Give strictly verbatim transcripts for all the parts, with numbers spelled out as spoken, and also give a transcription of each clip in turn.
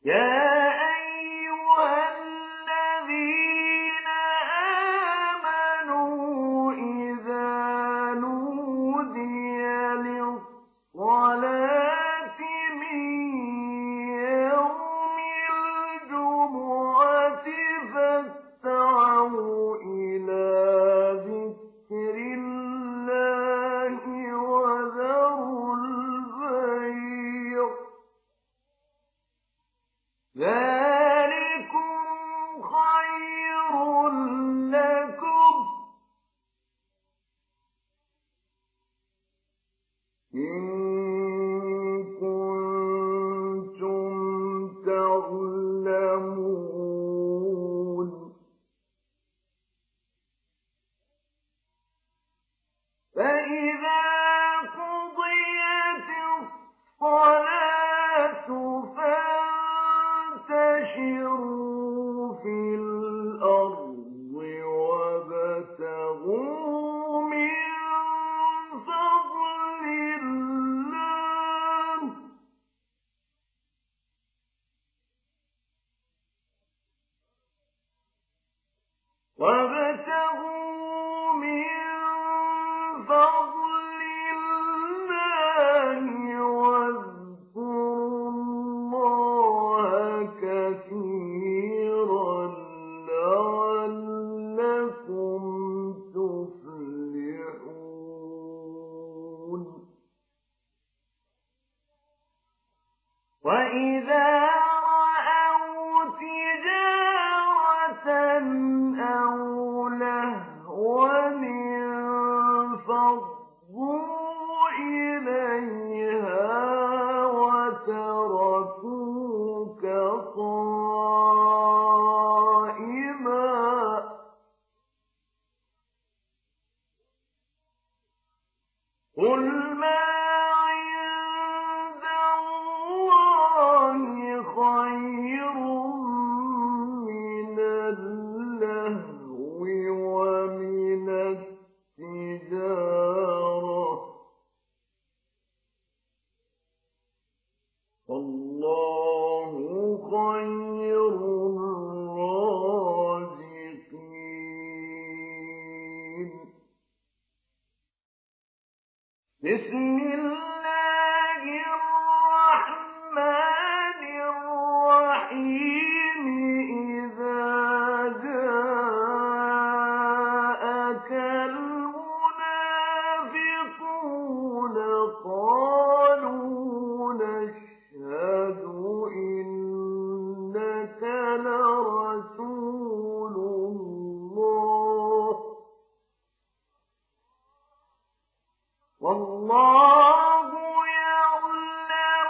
يا أيها الذين آمنوا إذا نودي للصلاة من يوم الجمعة فاسعوا إلى ذكر الله وذروا البيع ذلكم خير لكم إن كنتم تعلمون فإذا قضيت الصلاة فانتشروا في الأرض وابتغوا من فضل الله وابتغوا من فضل الله واذكروا الله كثيرا لعلكم تفلحون وإذا رأوا تجارة أو لهوا انفضوا إليها وتركوك قائما قل ما عند الله خير من اللهو ومن التجارة والله خير الرازقين بسم الله الرحمن الرحيم إذا جاءك المنافقون قالوا نشهد إنك لرسول الله والله يعلم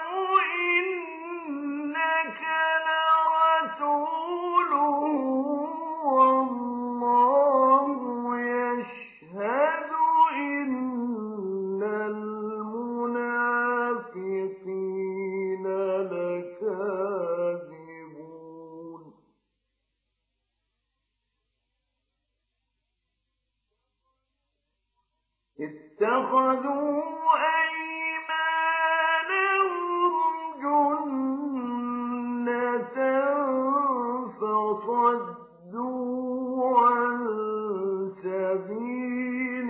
إنك لرسوله والله يشهد إن المنافقين لكاذبون اتخذوا أيمانهم جنة فصدوا عن سبيل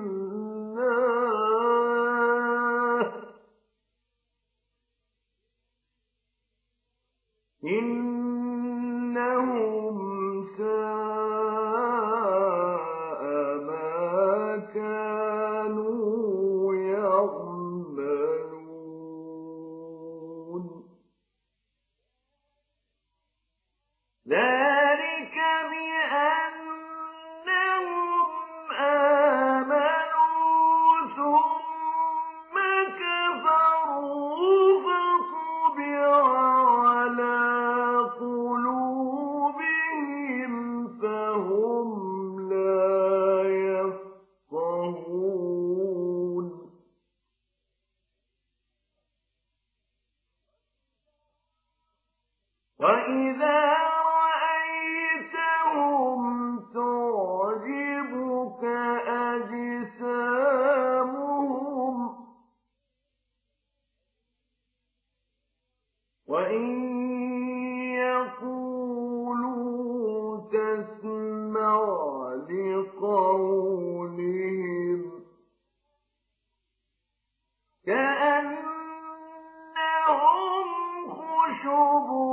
الله إنهم ساء ما كانوا يعملون ذلك بأنهم آمنوا ثم كفروا فطبع على قلوبهم فهم لا يفقهون وإذا رأيتهم تعجبك أجسامهم وإن يقولوا تسمع لقولهم كأنهم خشب